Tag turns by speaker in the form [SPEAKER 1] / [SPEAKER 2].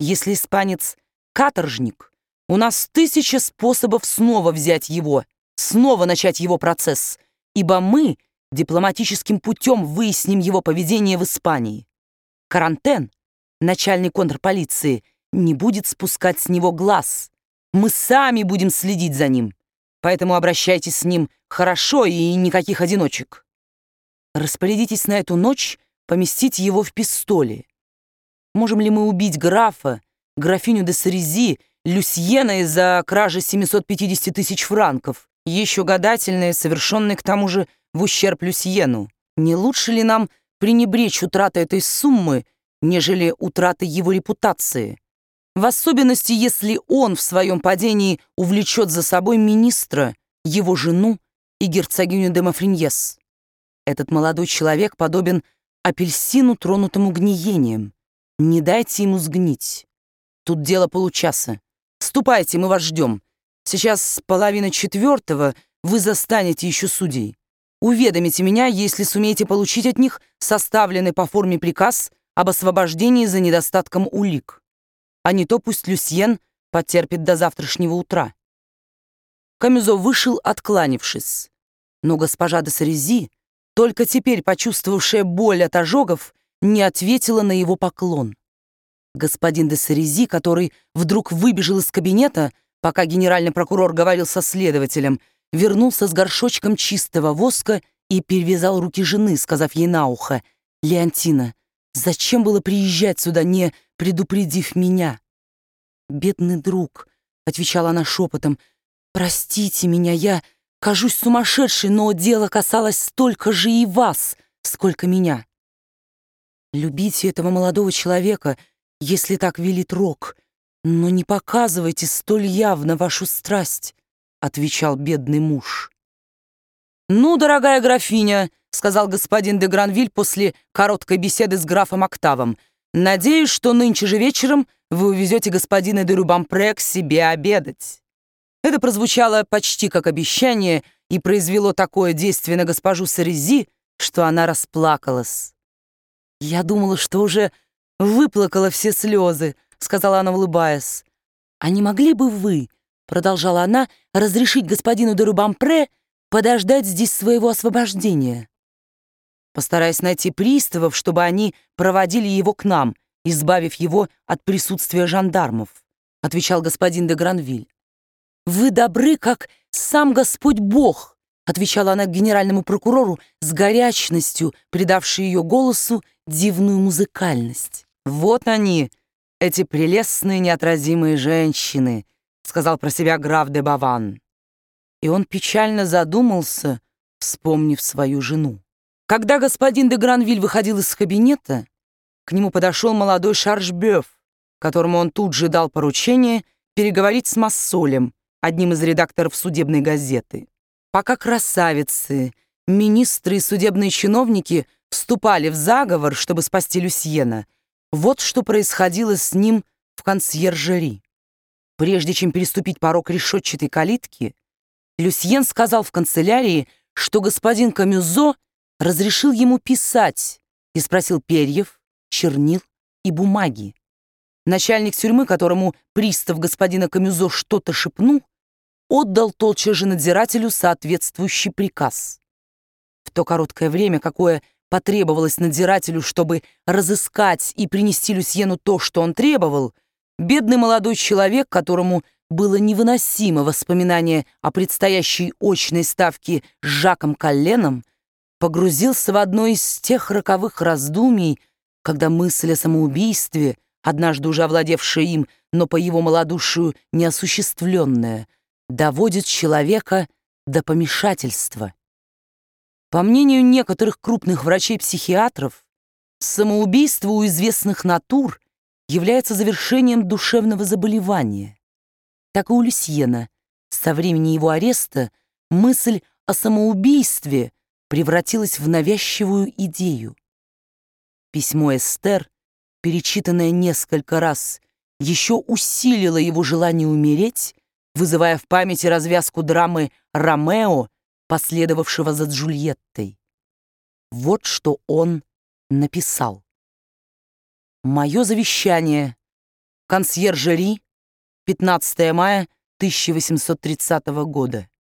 [SPEAKER 1] Если испанец каторжник, у нас 1000 способов снова взять его, снова начать его процесс, ибо мы дипломатическим путем выясним его поведение в Испании. Карантен, начальник контрполиции, не будет спускать с него глаз. Мы сами будем следить за ним. Поэтому обращайтесь с ним хорошо и никаких одиночек. Распорядитесь на эту ночь поместить его в пистоле. Можем ли мы убить графа, графиню де Сарези, Люсьена из-за кражи 750 000 франков, еще гадательные, совершенные к тому же в ущерб Люсьену? Не лучше ли нам пренебречь утратой этой суммы, нежели утратой его репутации? В особенности, если он в своем падении увлечет за собой министра, его жену и герцогиню де Мафриньес. Этот молодой человек подобен апельсину, тронутому гниением. Не дайте ему сгнить. Тут дело получаса. Ступайте, мы вас ждем. Сейчас 3:30, вы застанете еще судей. Уведомите меня, если сумеете получить от них составленный по форме приказ об освобождении за недостатком улик. А не то пусть Люсьен потерпит до завтрашнего утра. Камюзо вышел, откланившись. Но госпожа де Сарези, только теперь почувствовавшая боль от ожогов, не ответила на его поклон. Господин де Сарези, который вдруг выбежал из кабинета, пока генеральный прокурор говорил со следователем, вернулся с горшочком чистого воска и перевязал руки жены, сказав ей на ухо: «Леонтина, зачем было приезжать сюда, не предупредив меня?» «Бедный друг», — отвечала она шепотом, — «простите меня, я кажусь сумасшедшей, но дело касалось столько же и вас, сколько меня. Любите этого молодого человека, если так велит Рок, но не показывайте столь явно вашу страсть», — отвечал бедный муж. «Ну, дорогая графиня», — сказал господин де Гранвиль после короткой беседы с графом Октавом, «надеюсь, что нынче же вечером вы увезете господина де Рубампре к себе обедать». Это прозвучало почти как обещание и произвело такое действие на госпожу Сарези, что она расплакалась. «Я думала, что уже выплакала все слезы», — сказала она, улыбаясь. «А не могли бы вы, — продолжала она, — разрешить господину де Рубампре подождать здесь своего освобождения? Постараюсь найти приставов, чтобы они проводили его к нам, избавив его от присутствия жандармов», — отвечал господин де Гранвиль. «Вы добры, как сам Господь Бог», — отвечала она генеральному прокурору с горячностью, придавшей ее голосу дивную музыкальность. «Вот они, эти прелестные неотразимые женщины», — сказал про себя граф де Баван. И он печально задумался, вспомнив свою жену. Когда господин де Гранвиль выходил из кабинета, к нему подошел молодой Шаржбёв, которому он тут же дал поручение переговорить с Массолем, одним из редакторов судебной газеты. Пока красавицы, министры и судебные чиновники вступали в заговор, чтобы спасти Люсьена, вот что происходило с ним в консьержери. Прежде чем переступить порог решетчатой калитки, Люсьен сказал в канцелярии, что господин Камюзо разрешил ему писать и спросил перьев, чернил и бумаги. Начальник тюрьмы, которому пристав господина Камюзо что-то шепнул, отдал тотчас же надзирателю соответствующий приказ. В то короткое время, какое потребовалось надзирателю, чтобы разыскать и принести Люсьену то, что он требовал, бедный молодой человек, которому было невыносимо воспоминание о предстоящей очной ставке с Жаком Колленом, погрузился в одно из тех роковых раздумий, когда мысль о самоубийстве, однажды уже овладевшая им, но по его малодушию неосуществленная, доводит человека до помешательства. По мнению некоторых крупных врачей-психиатров, самоубийство у известных натур является завершением душевного заболевания. Так и у Люсьена со времени его ареста мысль о самоубийстве превратилась в навязчивую идею. Письмо Эстер, перечитанное несколько раз, еще усилило его желание умереть, вызывая в памяти развязку драмы «Ромео», последовавшего за Джульеттой. Вот что он написал. «Мое завещание Консьержери, 15 мая 1830 года.